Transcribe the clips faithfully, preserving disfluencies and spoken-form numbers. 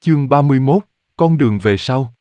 Chương ba mươi mốt, con đường về sau.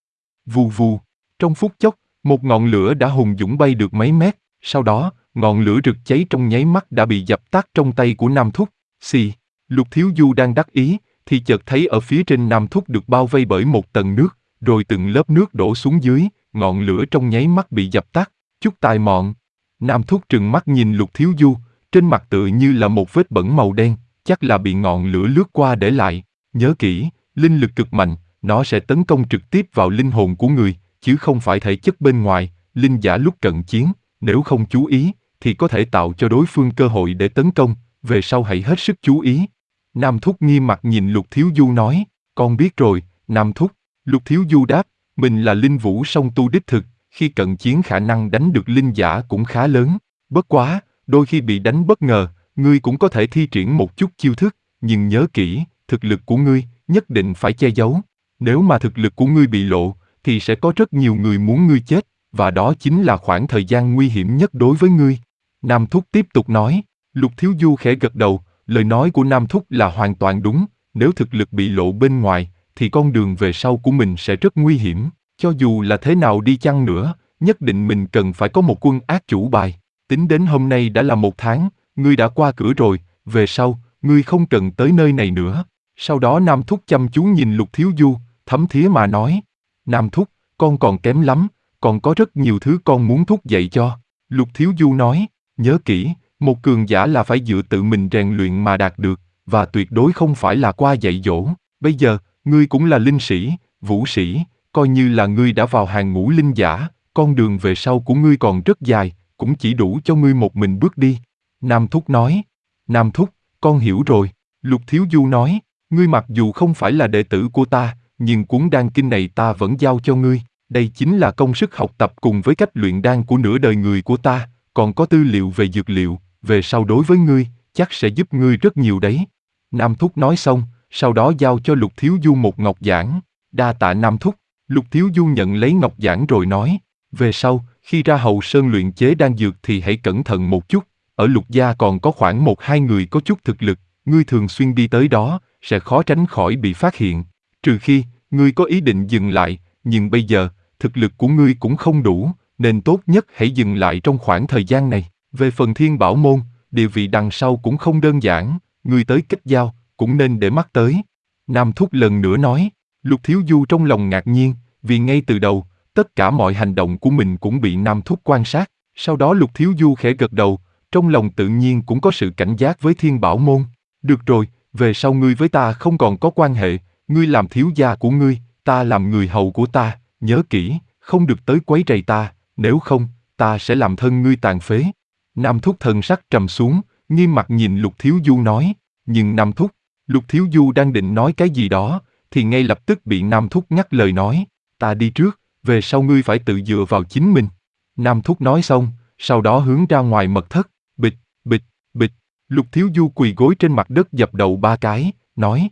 Vù vù, trong phút chốc, một ngọn lửa đã hùng dũng bay được mấy mét, sau đó, ngọn lửa rực cháy trong nháy mắt đã bị dập tắt trong tay của Nam Thúc. Xì, Lục Thiếu Du đang đắc ý, thì chợt thấy ở phía trên Nam Thúc được bao vây bởi một tầng nước, rồi từng lớp nước đổ xuống dưới, ngọn lửa trong nháy mắt bị dập tắt. Chút tài mọn. Nam Thúc trừng mắt nhìn Lục Thiếu Du, trên mặt tựa như là một vết bẩn màu đen, chắc là bị ngọn lửa lướt qua để lại. Nhớ kỹ, linh lực cực mạnh, nó sẽ tấn công trực tiếp vào linh hồn của người, chứ không phải thể chất bên ngoài. Linh giả lúc cận chiến, nếu không chú ý, thì có thể tạo cho đối phương cơ hội để tấn công, về sau hãy hết sức chú ý. Nam Thúc nghiêm mặt nhìn Lục Thiếu Du nói, con biết rồi, Nam Thúc. Lục Thiếu Du đáp, mình là linh vũ song tu đích thực, khi cận chiến khả năng đánh được linh giả cũng khá lớn. Bất quá, đôi khi bị đánh bất ngờ, ngươi cũng có thể thi triển một chút chiêu thức, nhưng nhớ kỹ, thực lực của ngươi nhất định phải che giấu. Nếu mà thực lực của ngươi bị lộ, thì sẽ có rất nhiều người muốn ngươi chết, và đó chính là khoảng thời gian nguy hiểm nhất đối với ngươi. Nam Thúc tiếp tục nói. Lục Thiếu Du khẽ gật đầu, lời nói của Nam Thúc là hoàn toàn đúng, nếu thực lực bị lộ bên ngoài, thì con đường về sau của mình sẽ rất nguy hiểm. Cho dù là thế nào đi chăng nữa, nhất định mình cần phải có một quân át chủ bài. Tính đến hôm nay đã là một tháng, ngươi đã qua cửa rồi, về sau, ngươi không cần tới nơi này nữa. Sau đó Nam Thúc chăm chú nhìn Lục Thiếu Du, thấm thía mà nói. Nam Thúc, con còn kém lắm, còn có rất nhiều thứ con muốn thúc dạy cho. Lục Thiếu Du nói, nhớ kỹ, một cường giả là phải dựa tự mình rèn luyện mà đạt được, và tuyệt đối không phải là qua dạy dỗ. Bây giờ, ngươi cũng là linh sĩ, vũ sĩ, coi như là ngươi đã vào hàng ngũ linh giả, con đường về sau của ngươi còn rất dài, cũng chỉ đủ cho ngươi một mình bước đi. Nam Thúc nói, Nam Thúc, con hiểu rồi. Lục Thiếu Du nói, ngươi mặc dù không phải là đệ tử của ta, nhưng cuốn đan kinh này ta vẫn giao cho ngươi. Đây chính là công sức học tập cùng với cách luyện đan của nửa đời người của ta, còn có tư liệu về dược liệu, về sau đối với ngươi, chắc sẽ giúp ngươi rất nhiều đấy. Nam Thúc nói xong, sau đó giao cho Lục Thiếu Du một ngọc giản. Đa tạ Nam Thúc. Lục Thiếu Du nhận lấy ngọc giản rồi nói, về sau, khi ra Hậu Sơn luyện chế đan dược thì hãy cẩn thận một chút, ở Lục gia còn có khoảng một hai người có chút thực lực, ngươi thường xuyên đi tới đó, sẽ khó tránh khỏi bị phát hiện, trừ khi, ngươi có ý định dừng lại, nhưng bây giờ, thực lực của ngươi cũng không đủ, nên tốt nhất hãy dừng lại trong khoảng thời gian này. Về phần Thiên Bảo Môn, địa vị đằng sau cũng không đơn giản, ngươi tới kết giao, cũng nên để mắt tới. Nam Thúc lần nữa nói. Lục Thiếu Du trong lòng ngạc nhiên, vì ngay từ đầu, tất cả mọi hành động của mình cũng bị Nam Thúc quan sát. Sau đó Lục Thiếu Du khẽ gật đầu, trong lòng tự nhiên cũng có sự cảnh giác với Thiên Bảo Môn. Được rồi, về sau ngươi với ta không còn có quan hệ, ngươi làm thiếu gia của ngươi, ta làm người hầu của ta, nhớ kỹ, không được tới quấy rầy ta, nếu không, ta sẽ làm thân ngươi tàn phế. Nam Thúc thần sắc trầm xuống, nghiêm mặt nhìn Lục Thiếu Du nói, nhưng Nam Thúc, Lục Thiếu Du đang định nói cái gì đó, thì ngay lập tức bị Nam Thúc ngắt lời nói, ta đi trước, về sau ngươi phải tự dựa vào chính mình. Nam Thúc nói xong, sau đó hướng ra ngoài mật thất, bịch, bịch, bịch, Lục Thiếu Du quỳ gối trên mặt đất dập đầu ba cái, nói.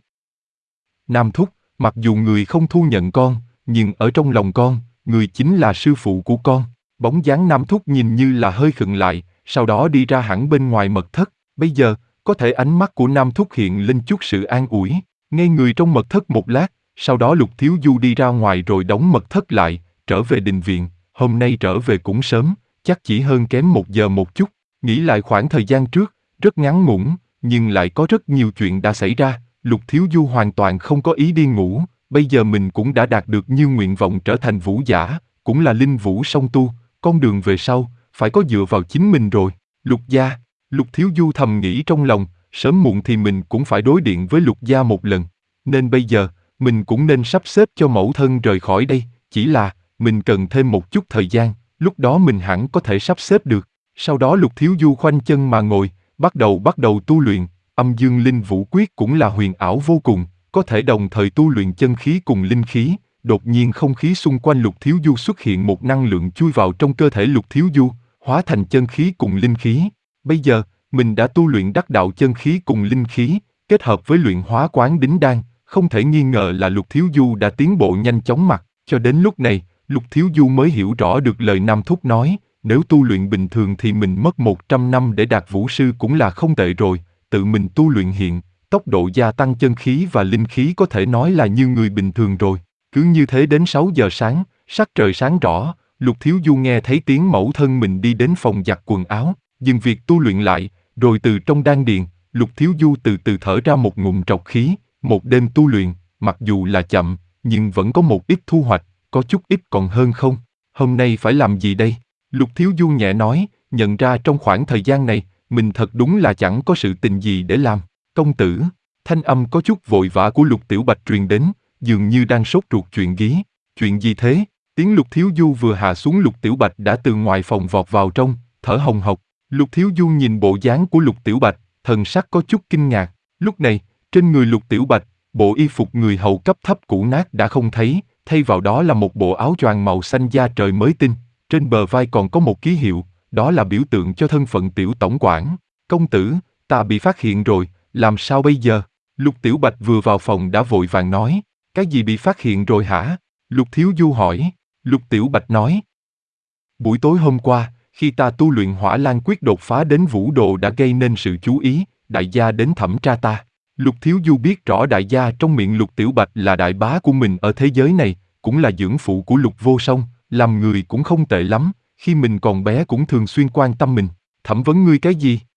Nam Thúc, mặc dù người không thu nhận con, nhưng ở trong lòng con, người chính là sư phụ của con. Bóng dáng Nam Thúc nhìn như là hơi khựng lại, sau đó đi ra hẳn bên ngoài mật thất. Bây giờ, có thể ánh mắt của Nam Thúc hiện lên chút sự an ủi. Ngây người trong mật thất một lát, sau đó Lục Thiếu Du đi ra ngoài rồi đóng mật thất lại, trở về đình viện. Hôm nay trở về cũng sớm, chắc chỉ hơn kém một giờ một chút. Nghĩ lại khoảng thời gian trước, rất ngắn ngủn, nhưng lại có rất nhiều chuyện đã xảy ra. Lục Thiếu Du hoàn toàn không có ý đi ngủ. Bây giờ mình cũng đã đạt được như nguyện vọng trở thành vũ giả, cũng là linh vũ song tu. Con đường về sau, phải có dựa vào chính mình rồi. Lục gia, Lục Thiếu Du thầm nghĩ trong lòng, sớm muộn thì mình cũng phải đối điện với Lục gia một lần. Nên bây giờ, mình cũng nên sắp xếp cho mẫu thân rời khỏi đây, chỉ là, mình cần thêm một chút thời gian, lúc đó mình hẳn có thể sắp xếp được. Sau đó Lục Thiếu Du khoanh chân mà ngồi, bắt đầu bắt đầu tu luyện, âm dương linh vũ quyết cũng là huyền ảo vô cùng, có thể đồng thời tu luyện chân khí cùng linh khí. Đột nhiên không khí xung quanh Lục Thiếu Du xuất hiện một năng lượng chui vào trong cơ thể Lục Thiếu Du, hóa thành chân khí cùng linh khí. Bây giờ, mình đã tu luyện đắc đạo chân khí cùng linh khí, kết hợp với luyện hóa quán đính đan, không thể nghi ngờ là Lục Thiếu Du đã tiến bộ nhanh chóng mặt. Cho đến lúc này, Lục Thiếu Du mới hiểu rõ được lời Nam Thúc nói, nếu tu luyện bình thường thì mình mất một trăm năm để đạt vũ sư cũng là không tệ rồi, tự mình tu luyện hiện, tốc độ gia tăng chân khí và linh khí có thể nói là như người bình thường rồi. Cứ như thế đến sáu giờ sáng, sắc trời sáng rõ, Lục Thiếu Du nghe thấy tiếng mẫu thân mình đi đến phòng giặt quần áo, dừng việc tu luyện lại, rồi từ trong đan điền, Lục Thiếu Du từ từ thở ra một ngụm trọc khí. Một đêm tu luyện, mặc dù là chậm, nhưng vẫn có một ít thu hoạch, có chút ít còn hơn không. Hôm nay phải làm gì đây? Lục Thiếu Du nhẹ nói, nhận ra trong khoảng thời gian này, mình thật đúng là chẳng có sự tình gì để làm. Công tử, thanh âm có chút vội vã của Lục Tiểu Bạch truyền đến, dường như đang sốt ruột chuyện gí. Chuyện gì thế? Tiếng Lục Thiếu Du vừa hạ xuống, Lục Tiểu Bạch đã từ ngoài phòng vọt vào trong, thở hồng hộc. Lục Thiếu Du nhìn bộ dáng của Lục Tiểu Bạch, thần sắc có chút kinh ngạc. Lúc này, trên người Lục Tiểu Bạch, bộ y phục người hầu cấp thấp cũ nát đã không thấy, thay vào đó là một bộ áo choàng màu xanh da trời mới tinh. Trên bờ vai còn có một ký hiệu, đó là biểu tượng cho thân phận tiểu tổng quản. Công tử, ta bị phát hiện rồi, làm sao bây giờ? Lục Tiểu Bạch vừa vào phòng đã vội vàng nói. Cái gì bị phát hiện rồi hả? Lục Thiếu Du hỏi. Lục Tiểu Bạch nói. Buổi tối hôm qua, khi ta tu luyện Hỏa Lan Quyết đột phá đến vũ độ đã gây nên sự chú ý, đại gia đến thẩm tra ta. Lục Thiếu Du biết rõ đại gia trong miệng Lục Tiểu Bạch là đại bá của mình ở thế giới này, cũng là dưỡng phụ của Lục Vô Song, làm người cũng không tệ lắm, khi mình còn bé cũng thường xuyên quan tâm mình. Thẩm vấn ngươi cái gì?